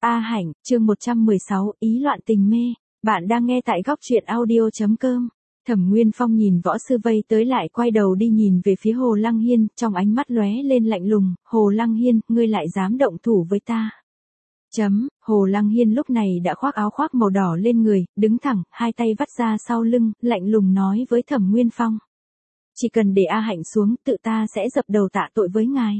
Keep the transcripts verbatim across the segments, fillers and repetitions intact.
A Hạnh, chương một trăm mười sáu, ý loạn tình mê. Bạn đang nghe tại góc truyện audio chấm com. Thẩm Nguyên Phong nhìn võ sư vây tới lại quay đầu đi nhìn về phía Hồ Lăng Hiên, trong ánh mắt lóe lên lạnh lùng, Hồ Lăng Hiên, ngươi lại dám động thủ với ta. Chấm, Hồ Lăng Hiên lúc này đã khoác áo khoác màu đỏ lên người, đứng thẳng, hai tay vắt ra sau lưng, lạnh lùng nói với Thẩm Nguyên Phong. Chỉ cần để A Hạnh xuống, tự ta sẽ dập đầu tạ tội với ngài.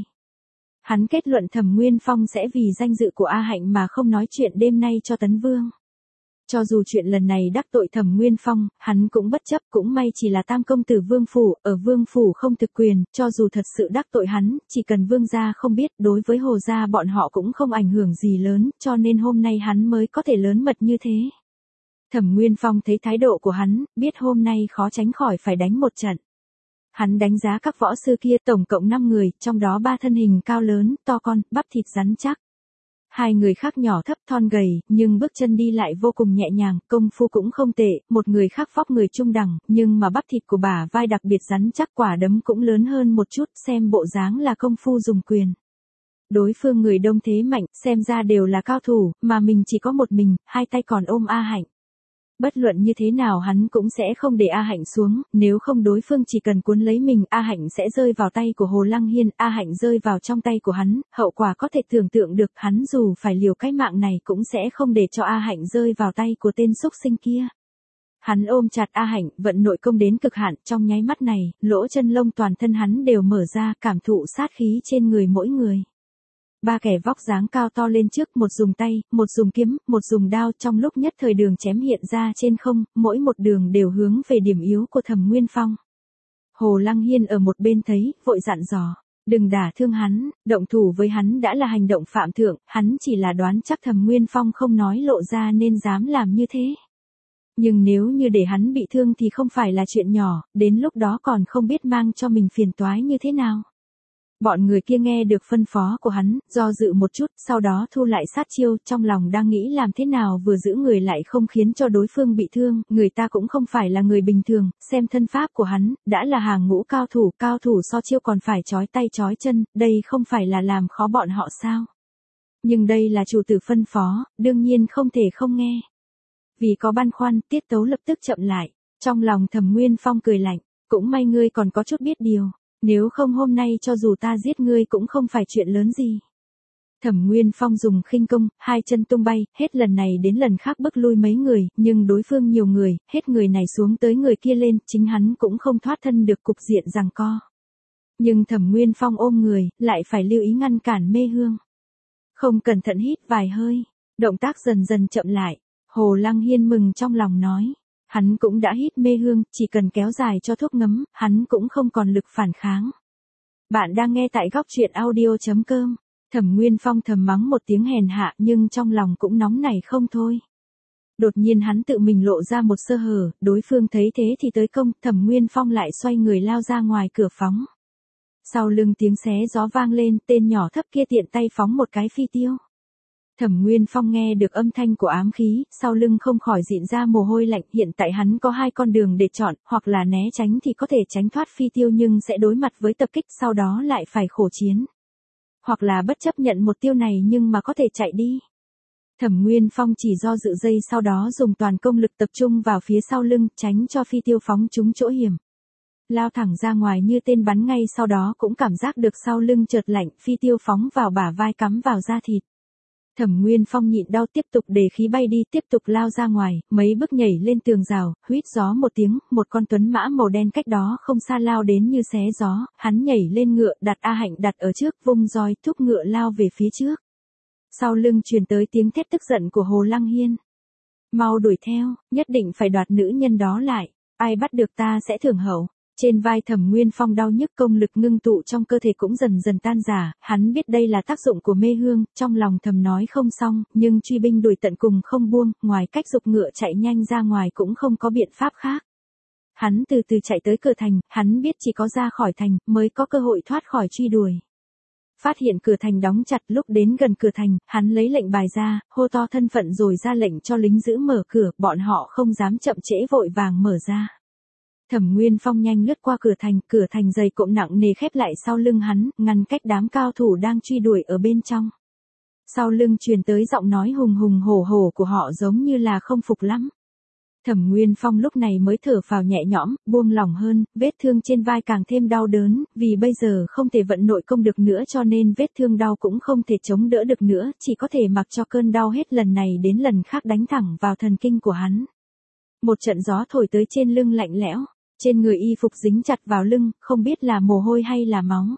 Hắn kết luận Thẩm Nguyên Phong sẽ vì danh dự của A Hạnh mà không nói chuyện đêm nay cho Tấn Vương. Cho dù chuyện lần này đắc tội Thẩm Nguyên Phong, hắn cũng bất chấp, cũng may chỉ là tam công tử Vương Phủ, ở Vương Phủ không thực quyền, cho dù thật sự đắc tội hắn, chỉ cần Vương gia không biết, đối với Hồ gia bọn họ cũng không ảnh hưởng gì lớn, cho nên hôm nay hắn mới có thể lớn mật như thế. Thẩm Nguyên Phong thấy thái độ của hắn, biết hôm nay khó tránh khỏi phải đánh một trận. Hắn đánh giá các võ sư kia tổng cộng năm người, trong đó ba thân hình cao lớn, to con, bắp thịt rắn chắc. Hai người khác nhỏ thấp thon gầy, nhưng bước chân đi lại vô cùng nhẹ nhàng, công phu cũng không tệ, một người khác vóc người trung đẳng, nhưng mà bắp thịt của bả vai đặc biệt rắn chắc, quả đấm cũng lớn hơn một chút, xem bộ dáng là công phu dùng quyền. Đối phương người đông thế mạnh, xem ra đều là cao thủ, mà mình chỉ có một mình, hai tay còn ôm A Hạnh. Bất luận như thế nào hắn cũng sẽ không để A Hạnh xuống, nếu không đối phương chỉ cần cuốn lấy mình, A Hạnh sẽ rơi vào tay của Hồ Lăng Hiên, A Hạnh rơi vào trong tay của hắn, hậu quả có thể tưởng tượng được, hắn dù phải liều cái mạng này cũng sẽ không để cho A Hạnh rơi vào tay của tên xúc sinh kia. Hắn ôm chặt A Hạnh, vận nội công đến cực hạn, trong nháy mắt này, lỗ chân lông toàn thân hắn đều mở ra, cảm thụ sát khí trên người mỗi người. Ba kẻ vóc dáng cao to lên trước, một dùng tay, một dùng kiếm, một dùng đao, trong lúc nhất thời đường chém hiện ra trên không, mỗi một đường đều hướng về điểm yếu của Thẩm Nguyên Phong. Hồ Lăng Hiên ở một bên thấy, vội dặn dò, đừng đả thương hắn, động thủ với hắn đã là hành động phạm thượng, hắn chỉ là đoán chắc Thẩm Nguyên Phong không nói lộ ra nên dám làm như thế. Nhưng nếu như để hắn bị thương thì không phải là chuyện nhỏ, đến lúc đó còn không biết mang cho mình phiền toái như thế nào. Bọn người kia nghe được phân phó của hắn, do dự một chút, sau đó thu lại sát chiêu, trong lòng đang nghĩ làm thế nào vừa giữ người lại không khiến cho đối phương bị thương, người ta cũng không phải là người bình thường, xem thân pháp của hắn, đã là hàng ngũ cao thủ, cao thủ so chiêu còn phải chói tay chói chân, đây không phải là làm khó bọn họ sao? Nhưng đây là chủ tử phân phó, đương nhiên không thể không nghe. Vì có băn khoăn, tiết tấu lập tức chậm lại, trong lòng Thẩm Nguyên Phong cười lạnh, cũng may ngươi còn có chút biết điều. Nếu không hôm nay cho dù ta giết ngươi cũng không phải chuyện lớn gì. Thẩm Nguyên Phong dùng khinh công, hai chân tung bay, hết lần này đến lần khác bức lui mấy người, nhưng đối phương nhiều người, hết người này xuống tới người kia lên, chính hắn cũng không thoát thân được cục diện giằng co. Nhưng Thẩm Nguyên Phong ôm người, lại phải lưu ý ngăn cản Mê Hương. Không cẩn thận hít vài hơi, động tác dần dần chậm lại, Hồ Lăng Hiên mừng trong lòng nói. Hắn cũng đã hít Mê Hương, chỉ cần kéo dài cho thuốc ngấm, hắn cũng không còn lực phản kháng. Bạn đang nghe tại góc truyện audio chấm com. Thẩm Nguyên Phong thầm mắng một tiếng hèn hạ nhưng trong lòng cũng nóng nảy không thôi. Đột nhiên hắn tự mình lộ ra một sơ hở, đối phương thấy thế thì tới công, Thẩm Nguyên Phong lại xoay người lao ra ngoài cửa phóng. Sau lưng tiếng xé gió vang lên, tên nhỏ thấp kia tiện tay phóng một cái phi tiêu. Thẩm Nguyên Phong nghe được âm thanh của ám khí, sau lưng không khỏi dịn ra mồ hôi lạnh, hiện tại hắn có hai con đường để chọn, hoặc là né tránh thì có thể tránh thoát phi tiêu nhưng sẽ đối mặt với tập kích sau đó lại phải khổ chiến. Hoặc là bất chấp nhận một tiêu này nhưng mà có thể chạy đi. Thẩm Nguyên Phong chỉ do dự giây sau đó dùng toàn công lực tập trung vào phía sau lưng, tránh cho phi tiêu phóng trúng chỗ hiểm. Lao thẳng ra ngoài như tên bắn ngay sau đó cũng cảm giác được sau lưng chợt lạnh, phi tiêu phóng vào bả vai cắm vào da thịt. Thẩm Nguyên Phong nhịn đau tiếp tục để khí bay đi, tiếp tục lao ra ngoài, mấy bước nhảy lên tường rào, huýt gió một tiếng, một con tuấn mã màu đen cách đó không xa lao đến như xé gió, hắn nhảy lên ngựa, đặt A Hạnh đặt ở trước, vung roi thúc ngựa lao về phía trước. Sau lưng truyền tới tiếng thét tức giận của Hồ Lăng Hiên. Mau đuổi theo, nhất định phải đoạt nữ nhân đó lại, ai bắt được ta sẽ thưởng hậu. Trên vai Thẩm Nguyên Phong đau nhức, công lực ngưng tụ trong cơ thể cũng dần dần tan rã, hắn biết đây là tác dụng của Mê Hương, trong lòng thầm nói không xong, nhưng truy binh đuổi tận cùng không buông, ngoài cách giục ngựa chạy nhanh ra ngoài cũng không có biện pháp khác. Hắn từ từ chạy tới cửa thành, hắn biết chỉ có ra khỏi thành mới có cơ hội thoát khỏi truy đuổi. Phát hiện cửa thành đóng chặt, lúc đến gần cửa thành, hắn lấy lệnh bài ra, hô to thân phận rồi ra lệnh cho lính giữ mở cửa, bọn họ không dám chậm trễ vội vàng mở ra. Thẩm Nguyên Phong nhanh lướt qua cửa thành, cửa thành dày cộm nặng nề khép lại sau lưng hắn, ngăn cách đám cao thủ đang truy đuổi ở bên trong. Sau lưng truyền tới giọng nói hùng hùng hổ hổ của họ giống như là không phục lắm. Thẩm Nguyên Phong lúc này mới thở phào nhẹ nhõm, buông lỏng hơn, vết thương trên vai càng thêm đau đớn, vì bây giờ không thể vận nội công được nữa cho nên vết thương đau cũng không thể chống đỡ được nữa, chỉ có thể mặc cho cơn đau hết lần này đến lần khác đánh thẳng vào thần kinh của hắn. Một trận gió thổi tới trên lưng lạnh lẽo, trên người y phục dính chặt vào lưng, không biết là mồ hôi hay là máu.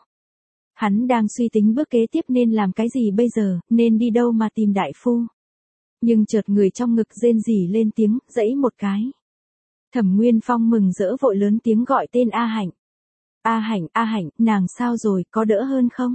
Hắn đang suy tính bước kế tiếp nên làm cái gì bây giờ, nên đi đâu mà tìm đại phu. Nhưng chợt người trong ngực rên rỉ lên tiếng, dãy một cái. Thẩm Nguyên Phong mừng rỡ vội lớn tiếng gọi tên A Hạnh. A Hạnh, A Hạnh, nàng sao rồi, có đỡ hơn không?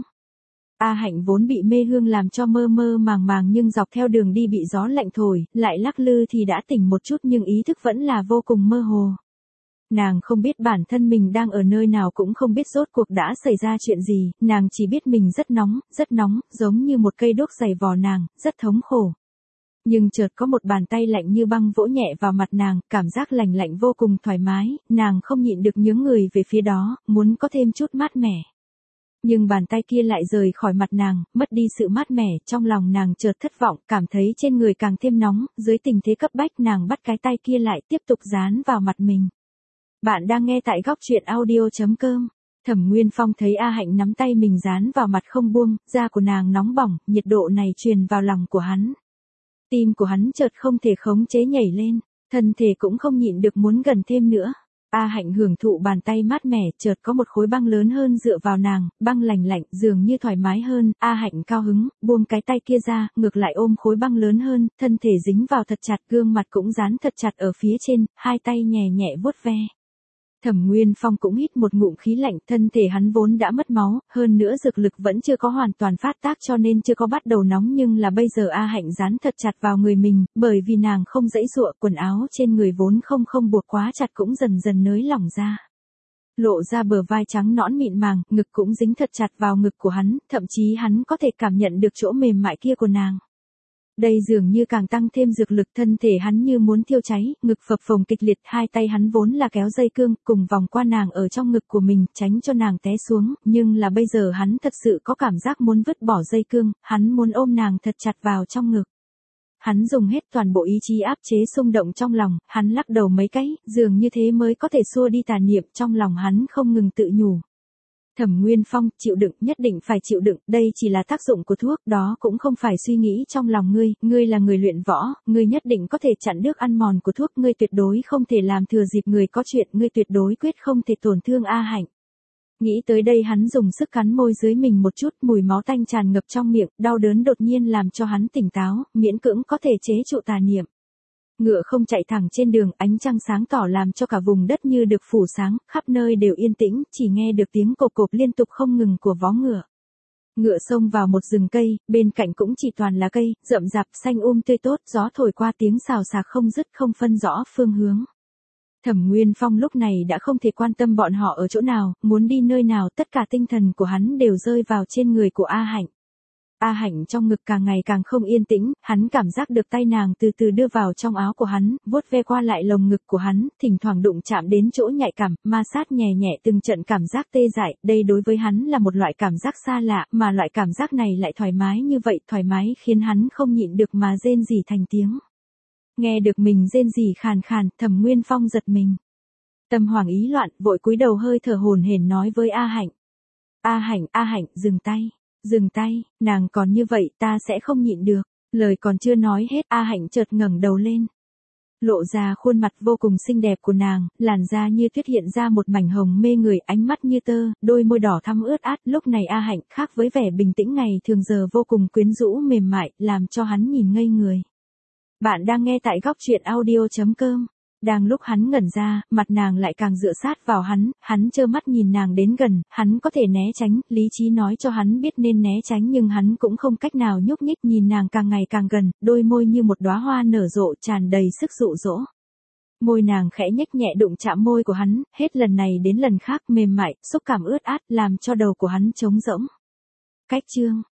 A Hạnh vốn bị mê hương làm cho mơ mơ màng màng nhưng dọc theo đường đi bị gió lạnh thổi, lại lắc lư thì đã tỉnh một chút nhưng ý thức vẫn là vô cùng mơ hồ. Nàng không biết bản thân mình đang ở nơi nào cũng không biết rốt cuộc đã xảy ra chuyện gì, nàng chỉ biết mình rất nóng, rất nóng, giống như một cây đuốc dày vò nàng, rất thống khổ. Nhưng chợt có một bàn tay lạnh như băng vỗ nhẹ vào mặt nàng, cảm giác lạnh lạnh vô cùng thoải mái, nàng không nhịn được nhướng người về phía đó, muốn có thêm chút mát mẻ. Nhưng bàn tay kia lại rời khỏi mặt nàng, mất đi sự mát mẻ, trong lòng nàng chợt thất vọng, cảm thấy trên người càng thêm nóng, dưới tình thế cấp bách nàng bắt cái tay kia lại tiếp tục dán vào mặt mình. Bạn đang nghe tại góc truyện audio chấm com. Thẩm Nguyên Phong thấy A Hạnh nắm tay mình dán vào mặt không buông, da của nàng nóng bỏng, nhiệt độ này truyền vào lòng của hắn. Tim của hắn chợt không thể khống chế nhảy lên, thân thể cũng không nhịn được muốn gần thêm nữa. A Hạnh hưởng thụ bàn tay mát mẻ, chợt có một khối băng lớn hơn dựa vào nàng, băng lành lạnh, dường như thoải mái hơn, A Hạnh cao hứng, buông cái tay kia ra, ngược lại ôm khối băng lớn hơn, thân thể dính vào thật chặt, gương mặt cũng dán thật chặt ở phía trên, hai tay nhẹ nhẹ vuốt ve. Thẩm Nguyên Phong cũng hít một ngụm khí lạnh, thân thể hắn vốn đã mất máu, hơn nữa dược lực vẫn chưa có hoàn toàn phát tác cho nên chưa có bắt đầu nóng nhưng là bây giờ A Hạnh dán thật chặt vào người mình, bởi vì nàng không dãy dụa, quần áo trên người vốn không không buộc quá chặt cũng dần dần nới lỏng ra. Lộ ra bờ vai trắng nõn mịn màng, ngực cũng dính thật chặt vào ngực của hắn, thậm chí hắn có thể cảm nhận được chỗ mềm mại kia của nàng. Đây dường như càng tăng thêm dược lực, thân thể hắn như muốn thiêu cháy, ngực phập phồng kịch liệt, hai tay hắn vốn là kéo dây cương, cùng vòng qua nàng ở trong ngực của mình, tránh cho nàng té xuống, nhưng là bây giờ hắn thật sự có cảm giác muốn vứt bỏ dây cương, hắn muốn ôm nàng thật chặt vào trong ngực. Hắn dùng hết toàn bộ ý chí áp chế xung động trong lòng, hắn lắc đầu mấy cái, dường như thế mới có thể xua đi tà niệm, trong lòng hắn không ngừng tự nhủ. Thẩm Nguyên Phong, chịu đựng, nhất định phải chịu đựng, đây chỉ là tác dụng của thuốc, đó cũng không phải suy nghĩ trong lòng ngươi, ngươi là người luyện võ, ngươi nhất định có thể chặn được ăn mòn của thuốc, ngươi tuyệt đối không thể làm thừa dịp người có chuyện, ngươi tuyệt đối quyết không thể tổn thương A Hạnh. Nghĩ tới đây hắn dùng sức cắn môi dưới mình một chút, mùi máu tanh tràn ngập trong miệng, đau đớn đột nhiên làm cho hắn tỉnh táo, miễn cưỡng có thể chế trụ tà niệm. Ngựa không chạy thẳng trên đường, ánh trăng sáng tỏ làm cho cả vùng đất như được phủ sáng, khắp nơi đều yên tĩnh, chỉ nghe được tiếng cộp cộp liên tục không ngừng của vó ngựa. Ngựa xông vào một rừng cây, bên cạnh cũng chỉ toàn là cây, rậm rạp, xanh um tươi tốt, gió thổi qua tiếng xào xạc không dứt, không phân rõ phương hướng. Thẩm Nguyên Phong lúc này đã không thể quan tâm bọn họ ở chỗ nào, muốn đi nơi nào, tất cả tinh thần của hắn đều rơi vào trên người của A Hạnh. A Hạnh trong ngực càng ngày càng không yên tĩnh, hắn cảm giác được tay nàng từ từ đưa vào trong áo của hắn, vuốt ve qua lại lồng ngực của hắn, thỉnh thoảng đụng chạm đến chỗ nhạy cảm, ma sát nhẹ nhẹ từng trận cảm giác tê dại, đây đối với hắn là một loại cảm giác xa lạ, mà loại cảm giác này lại thoải mái như vậy, thoải mái khiến hắn không nhịn được mà rên rỉ thành tiếng. Nghe được mình rên rỉ khàn khàn, Thẩm Nguyên Phong giật mình. Tâm hoàng ý loạn, vội cúi đầu hơi thở hổn hển nói với A Hạnh. A Hạnh, A Hạnh, dừng tay. Dừng tay, nàng còn như vậy ta sẽ không nhịn được. Lời còn chưa nói hết, A Hạnh chợt ngẩng đầu lên. Lộ ra khuôn mặt vô cùng xinh đẹp của nàng, làn da như tuyết hiện ra một mảnh hồng mê người, ánh mắt như tơ, đôi môi đỏ thắm ướt át. Lúc này A Hạnh khác với vẻ bình tĩnh ngày thường giờ vô cùng quyến rũ mềm mại, làm cho hắn nhìn ngây người. Bạn đang nghe tại góc truyện audio chấm com. Đang lúc hắn ngẩn ra, mặt nàng lại càng dựa sát vào hắn, hắn trơ mắt nhìn nàng đến gần, hắn có thể né tránh, lý trí nói cho hắn biết nên né tránh nhưng hắn cũng không cách nào nhúc nhích, nhìn nàng càng ngày càng gần, đôi môi như một đóa hoa nở rộ tràn đầy sức dụ dỗ. Môi nàng khẽ nhếch nhẹ đụng chạm môi của hắn, hết lần này đến lần khác mềm mại, xúc cảm ướt át, làm cho đầu của hắn trống rỗng. Cách chương